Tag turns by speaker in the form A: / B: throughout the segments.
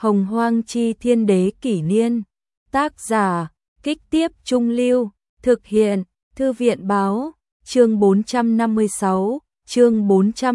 A: Hồng Hoang Chi Thiên Đế Kỷ Niên. Tác giả, Kích Tiếp Trung Lưu. Thực hiện, Thư viện Báo. Chương 456, chương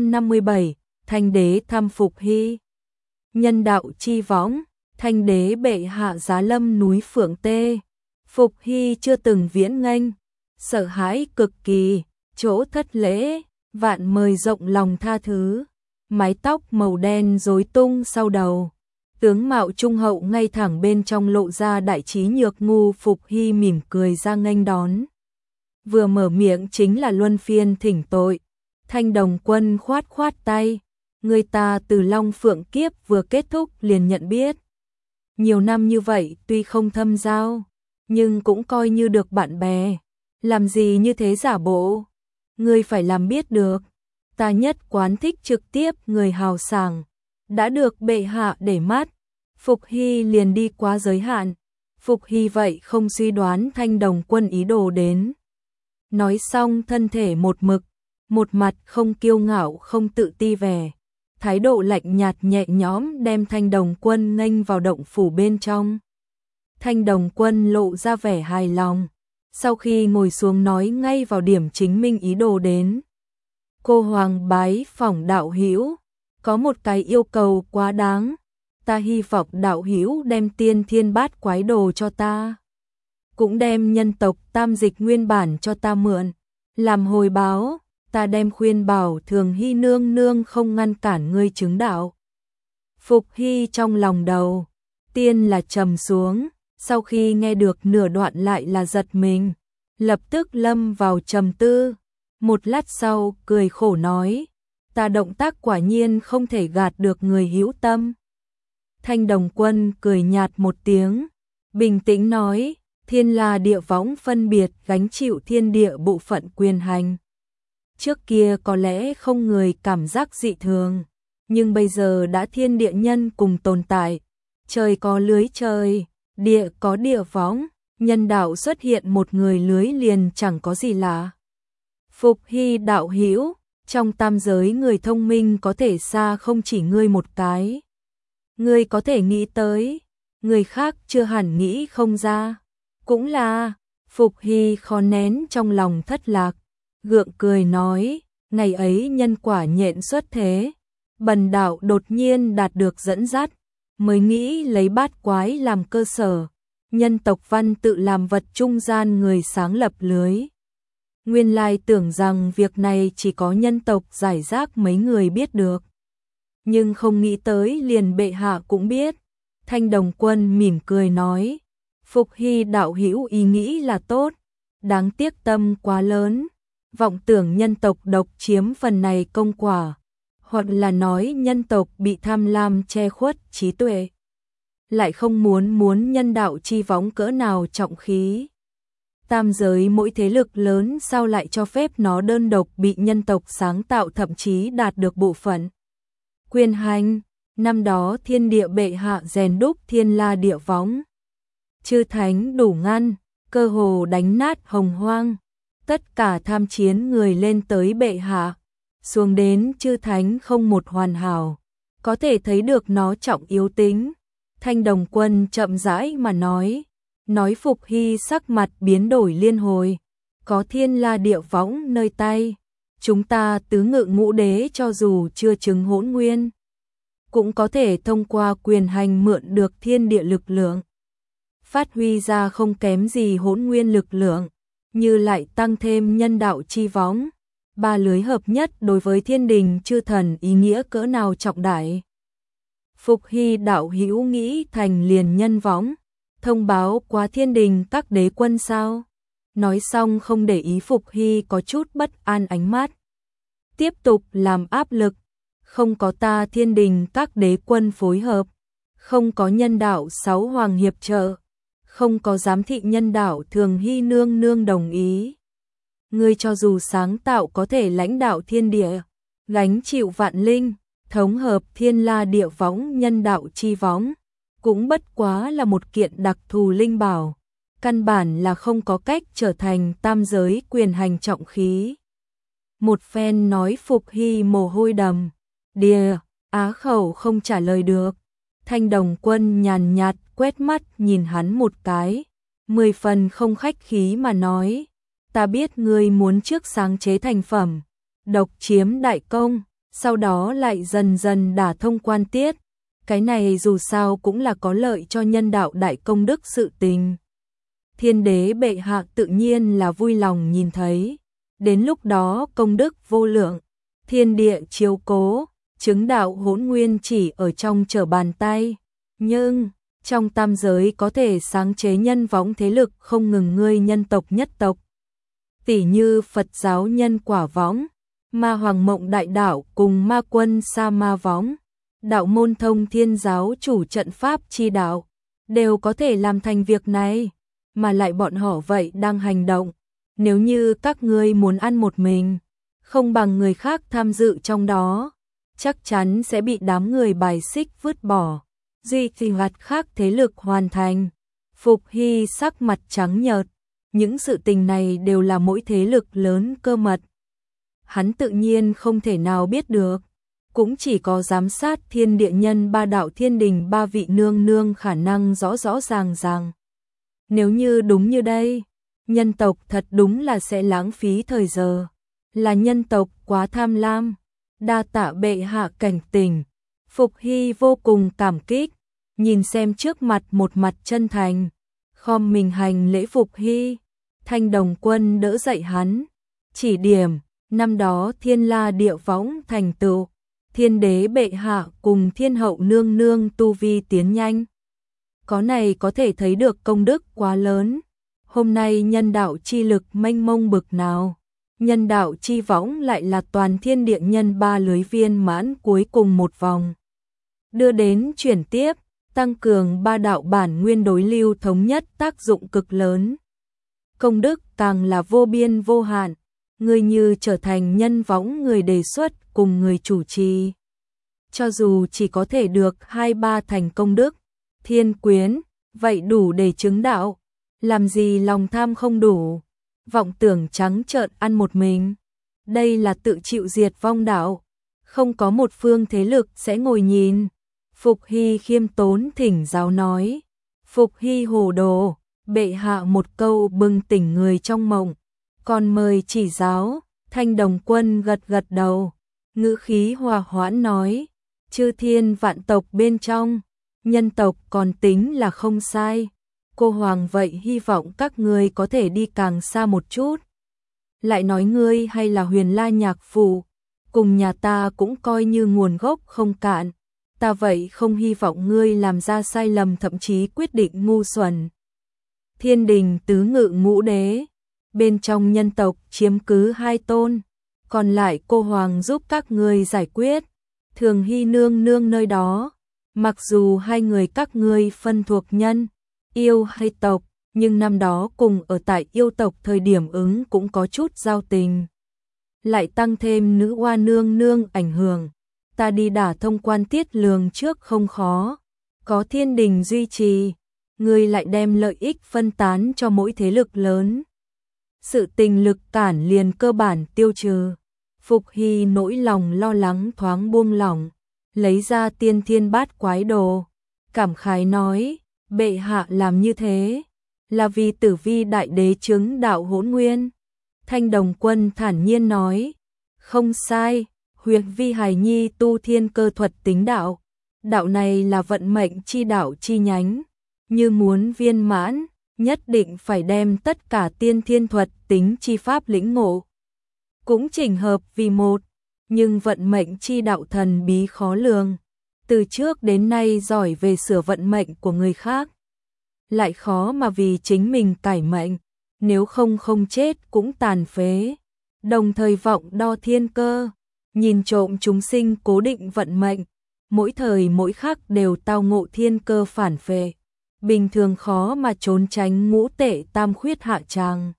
A: 457, Thanh Đế thăm Phục Hy. Nhân đạo chi võng, Thanh Đế bệ hạ giá lâm núi Phượng Tê. Phục Hy chưa từng viễn nghênh, sợ hãi cực kỳ, chỗ thất lễ, vạn mời rộng lòng tha thứ. Mái tóc màu đen rối tung sau đầu, tướng mạo trung hậu ngay thẳng bên trong lộ ra đại trí nhược ngu. Phục Hy mỉm cười ra nghênh đón. Vừa mở miệng chính là luân phiên thỉnh tội. Thanh Đồng Quân khoát khoát tay, người ta từ Long Phượng kiếp vừa kết thúc liền nhận biết. Nhiều năm như vậy tuy không thâm giao, nhưng cũng coi như được bạn bè. Làm gì như thế giả bộ? Ngươi phải làm biết được, ta nhất quán thích trực tiếp người hào sảng, đã được bệ hạ để mắt. Phục Hy liền đi quá giới hạn. Phục Hy vậy không suy đoán Thanh Đồng Quân ý đồ đến. Nói xong thân thể một mực, một mặt không kiêu ngạo không tự ti vẻ, thái độ lạnh nhạt nhẹ nhõm đem Thanh Đồng Quân nghênh vào động phủ bên trong. Thanh Đồng Quân lộ ra vẻ hài lòng, sau khi ngồi xuống nói ngay vào điểm chính minh ý đồ đến. Cô hoàng bái phỏng đạo hữu, có một cái yêu cầu quá đáng, ta hy vọng đạo hữu đem tiên thiên bát quái đồ cho ta, cũng đem nhân tộc tam dịch nguyên bản cho ta mượn, làm hồi báo, ta đem khuyên bảo Thường Hy nương nương không ngăn cản ngươi chứng đạo. Phục Hy trong lòng đầu tiên là trầm xuống, sau khi nghe được nửa đoạn lại là giật mình, lập tức lâm vào trầm tư. Một lát sau cười khổ nói, ta động tác quả nhiên không thể gạt được người hữu tâm. Thanh Đồng Quân cười nhạt một tiếng, bình tĩnh nói, thiên la địa võng phân biệt gánh chịu thiên địa bộ phận quyền hành. Trước kia có lẽ không người cảm giác dị thường, nhưng bây giờ đã thiên địa nhân cùng tồn tại. Trời có lưới trời, địa có địa võng, nhân đạo xuất hiện một người lưới liền chẳng có gì lạ. Phục Hy đạo hữu, trong tam giới người thông minh có thể xa không chỉ ngươi một cái. Ngươi có thể nghĩ tới, người khác chưa hẳn nghĩ không ra. Cũng là, Phục Hy khó nén trong lòng thất lạc, gượng cười nói, ngày ấy nhân quả nhện xuất thế, bần đạo đột nhiên đạt được dẫn dắt, mới nghĩ lấy bát quái làm cơ sở, nhân tộc văn tự làm vật trung gian người sáng lập lưới. Nguyên lai tưởng rằng việc này chỉ có nhân tộc giải rác mấy người biết được, nhưng không nghĩ tới liền bệ hạ cũng biết. Thanh Đồng Quân mỉm cười nói, Phục Hy đạo hữu ý nghĩ là tốt, đáng tiếc tâm quá lớn, vọng tưởng nhân tộc độc chiếm phần này công quả, hoặc là nói nhân tộc bị tham lam che khuất trí tuệ, lại không muốn nhân đạo chi võng cỡ nào trọng khí. Tam giới mỗi thế lực lớn sao lại cho phép nó đơn độc bị nhân tộc sáng tạo, thậm chí đạt được bộ phận quyền hành. Năm đó thiên địa bệ hạ rèn đúc thiên la địa võng, chư thánh đủ ngăn, cơ hồ đánh nát hồng hoang. Tất cả tham chiến người lên tới bệ hạ, xuống đến chư thánh không một hoàn hảo, có thể thấy được nó trọng yếu tính. Thanh Đồng Quân chậm rãi mà nói Phục Hy sắc mặt biến đổi liên hồi, có thiên la địa võng nơi tay, chúng ta tứ ngự ngũ đế cho dù chưa chứng hỗn nguyên, cũng có thể thông qua quyền hành mượn được thiên địa lực lượng, phát huy ra không kém gì hỗn nguyên lực lượng, như lại tăng thêm nhân đạo chi võng, ba lưới hợp nhất đối với thiên đình chư thần ý nghĩa cỡ nào trọng đại. Phục Hy đạo hữu nghĩ thành liền nhân võng, thông báo qua thiên đình các đế quân sao? Nói xong không để ý Phục Hy có chút bất an ánh mắt, tiếp tục làm áp lực, không có ta thiên đình các đế quân phối hợp, không có nhân đạo sáu hoàng hiệp trợ, không có giám thị nhân đạo Thường Hy nương nương đồng ý, ngươi cho dù sáng tạo có thể lãnh đạo thiên địa, gánh chịu vạn linh, thống hợp thiên la địa võng nhân đạo chi võng, cũng bất quá là một kiện đặc thù linh bảo, căn bản là không có cách trở thành tam giới quyền hành trọng khí. Một phen nói Phục Hy mồ hôi đầm đìa, á khẩu không trả lời được. Thanh Đồng Quân nhàn nhạt quét mắt nhìn hắn một cái, 10 phần không khách khí mà nói, ta biết ngươi muốn trước sáng chế thành phẩm, độc chiếm đại công, sau đó lại dần dần đả thông quan tiết, cái này dù sao cũng là có lợi cho nhân đạo đại công đức sự tình. Thiên đế bệ hạ tự nhiên là vui lòng nhìn thấy, đến lúc đó công đức vô lượng, thiên địa chiếu cố, chứng đạo hỗn nguyên chỉ ở trong trở bàn tay, nhưng trong tam giới có thể sáng chế nhân võng thế lực không ngừng ngươi nhân tộc nhất tộc. Tỷ như Phật giáo nhân quả võng, Ma Hoàng Mộng Đại Đạo cùng Ma Quân Sa Ma võng, đạo môn Thông Thiên giáo chủ trận pháp chi đạo, đều có thể làm thành việc này, mà lại bọn họ vậy đang hành động. Nếu như các ngươi muốn ăn một mình, không bằng người khác tham dự trong đó, chắc chắn sẽ bị đám người bài xích vứt bỏ. Duy trì hoạt khác thế lực hoàn thành. Phục Hy sắc mặt trắng nhợt, những sự tình này đều là mỗi thế lực lớn cơ mật. Hắn tự nhiên không thể nào biết được, cũng chỉ có giám sát thiên địa nhân ba đạo thiên đình ba vị nương nương khả năng rõ rõ ràng ràng. Nếu như đúng như đây, nhân tộc thật đúng là sẽ lãng phí thời giờ, là nhân tộc quá tham lam, đa tạ bệ hạ cảnh tỉnh. Phục Hy vô cùng cảm kích, nhìn xem trước mặt một mặt chân thành, khom mình hành lễ Phục Hy. Thanh Đồng Quân đỡ dậy hắn, chỉ điểm, năm đó Thiên La Địa Võng thành tựu, thiên đế bệ hạ cùng thiên hậu nương nương tu vi tiến nhanh. Có này có thể thấy được công đức quá lớn, hôm nay nhân đạo chi lực mênh mông bực nào. Nhân đạo chi võng lại là toàn thiên địa nhân ba lưới viên mãn cuối cùng một vòng. Đưa đến chuyển tiếp, tăng cường ba đạo bản nguyên đối lưu thống nhất tác dụng cực lớn. Công đức càng là vô biên vô hạn, người như trở thành nhân võng người đề xuất cùng người chủ trì. Cho dù chỉ có thể được 2-3 thành công đức, thiên quyến, vậy đủ để chứng đạo, làm gì lòng tham không đủ. Vọng tưởng trắng trợn ăn một mình, đây là tự chịu diệt vong đạo, không có một phương thế lực sẽ ngồi nhìn. Phục Hy khiêm tốn thỉnh giáo nói, Phục Hy hồ đồ, bệ hạ một câu bừng tỉnh người trong mộng, còn mời chỉ giáo. Thanh Đồng Quân gật gật đầu, ngữ khí hòa hoãn nói, chư thiên vạn tộc bên trong, nhân tộc còn tính là không sai. Cô Hoàng vậy hy vọng các ngươi có thể đi càng xa một chút. Lại nói ngươi hay là Huyền La nhạc phụ, cùng nhà ta cũng coi như nguồn gốc không cạn. Ta vậy không hy vọng ngươi làm ra sai lầm thậm chí quyết định ngu xuẩn. Thiên đình tứ ngự ngũ đế, bên trong nhân tộc chiếm cứ 2 tôn, còn lại cô Hoàng giúp các ngươi giải quyết. Thường Hy nương nương nơi đó, mặc dù hai người các ngươi phân thuộc nhân yêu hay tộc, nhưng năm đó cùng ở tại yêu tộc thời điểm ứng cũng có chút giao tình. Lại tăng thêm nữ oa nương nương ảnh hưởng, ta đi đả thông quan tiết lường trước không khó, có thiên đình duy trì, ngươi lại đem lợi ích phân tán cho mỗi thế lực lớn. Sự tình lực cản liền cơ bản tiêu trừ. Phục Hy nỗi lòng lo lắng thoáng buông lỏng, lấy ra tiên thiên bát quái đồ, cảm khái nói, bệ hạ làm như thế, là vì Tử Vi đại đế chứng đạo hỗn nguyên. Thanh Đồng Quân thản nhiên nói, không sai, Huyền Vi hài nhi tu thiên cơ thuật tính đạo, đạo này là vận mệnh chi đạo chi nhánh, như muốn viên mãn, nhất định phải đem tất cả tiên thiên thuật tính chi pháp lĩnh ngộ, cũng chỉnh hợp vì một, nhưng vận mệnh chi đạo thần bí khó lường, từ trước đến nay giỏi về sửa vận mệnh của người khác, lại khó mà vì chính mình cải mệnh, nếu không không chết cũng tàn phế. Đồng thời vọng đo thiên cơ, nhìn trộm chúng sinh cố định vận mệnh, mỗi thời mỗi khắc đều tao ngộ thiên cơ phản phệ, bình thường khó mà trốn tránh ngũ tệ tam khuyết hạ tràng.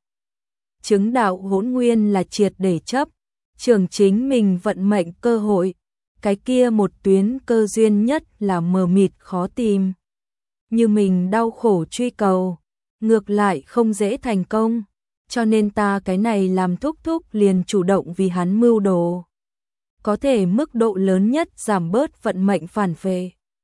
A: Chứng đạo hỗn nguyên là triệt để chấp, trường chính mình vận mệnh cơ hội, cái kia một tuyến cơ duyên nhất là mờ mịt khó tìm. Như mình đau khổ truy cầu, ngược lại không dễ thành công, cho nên ta cái này làm thúc thúc liền chủ động vì hắn mưu đồ. Có thể mức độ lớn nhất giảm bớt vận mệnh phản phệ.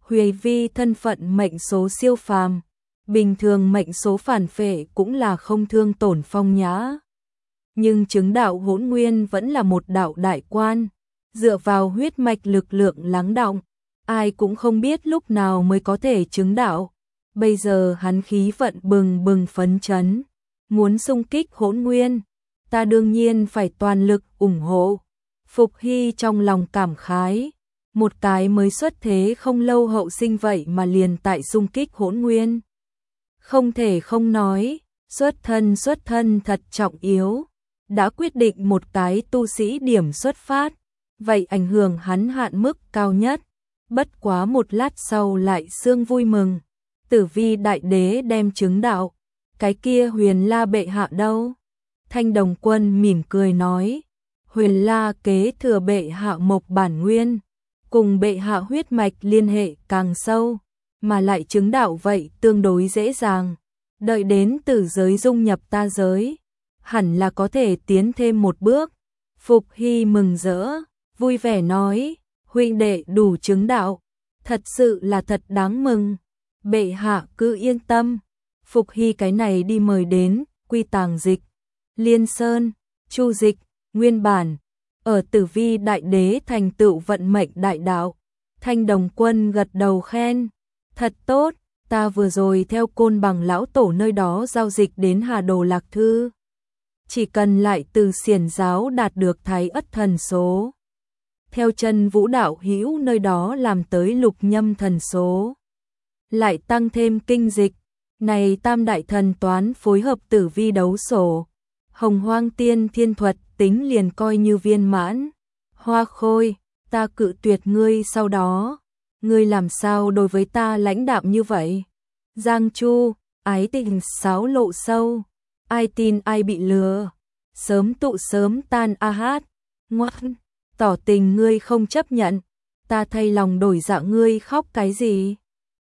A: Huệ Vi thân phận mệnh số siêu phàm, bình thường mệnh số phản phệ cũng là không thương tổn phong nhã. Nhưng chứng đạo hỗn nguyên vẫn là một đạo đại quan, dựa vào huyết mạch lực lượng lắng đọng, ai cũng không biết lúc nào mới có thể chứng đạo. Bây giờ hắn khí vận bừng bừng phấn chấn, muốn xung kích hỗn nguyên, ta đương nhiên phải toàn lực ủng hộ. Phục Hy trong lòng cảm khái, một cái mới xuất thế không lâu hậu sinh vậy mà liền tại xung kích hỗn nguyên. Không thể không nói, xuất thân thật trọng yếu, đã quyết định một cái tu sĩ điểm xuất phát, vậy ảnh hưởng hắn hạn mức cao nhất. Bất quá một lát sau lại sương vui mừng, Tử Vi đại đế đem chứng đạo, cái kia Huyền La bệ hạ đâu? Thanh Đồng Quân mỉm cười nói, Huyền La kế thừa bệ hạ mộc bản nguyên, cùng bệ hạ huyết mạch liên hệ càng sâu, mà lại chứng đạo vậy tương đối dễ dàng, đợi đến tử giới dung nhập ta giới, hẳn là có thể tiến thêm một bước. Phục Hy mừng rỡ, vui vẻ nói, huynh đệ đủ chứng đạo, thật sự là thật đáng mừng. Bệ hạ cứ yên tâm. Phục Hy cái này đi mời đến Quy Tàng Dịch, Liên Sơn, Chu Dịch, nguyên bản ở Tử Vi đại đế thành tựu vận mệnh đại đạo. Thanh Đồng Quân gật đầu khen, thật tốt, ta vừa rồi theo Côn Bằng lão tổ nơi đó giao dịch đến Hà Đồ Lạc Thư, chỉ cần lại từ xiển giáo đạt được Thái Ất thần số, theo chân Vũ đạo hữu nơi đó làm tới Lục Nhâm thần số, lại tăng thêm kinh dịch, này tam đại thần toán phối hợp Tử Vi đấu sổ, Hồng Hoang Tiên Thiên thuật tính liền coi như viên mãn. Hoa Khôi, ta cự tuyệt ngươi sau đó, ngươi làm sao đối với ta lãnh đạm như vậy? Giang Chu, ái tình xáo lộ sâu, ai tin ai bị lừa, sớm tụ sớm tan a hát, ngoan, tỏ tình ngươi không chấp nhận, ta thay lòng đổi dạ ngươi khóc cái gì?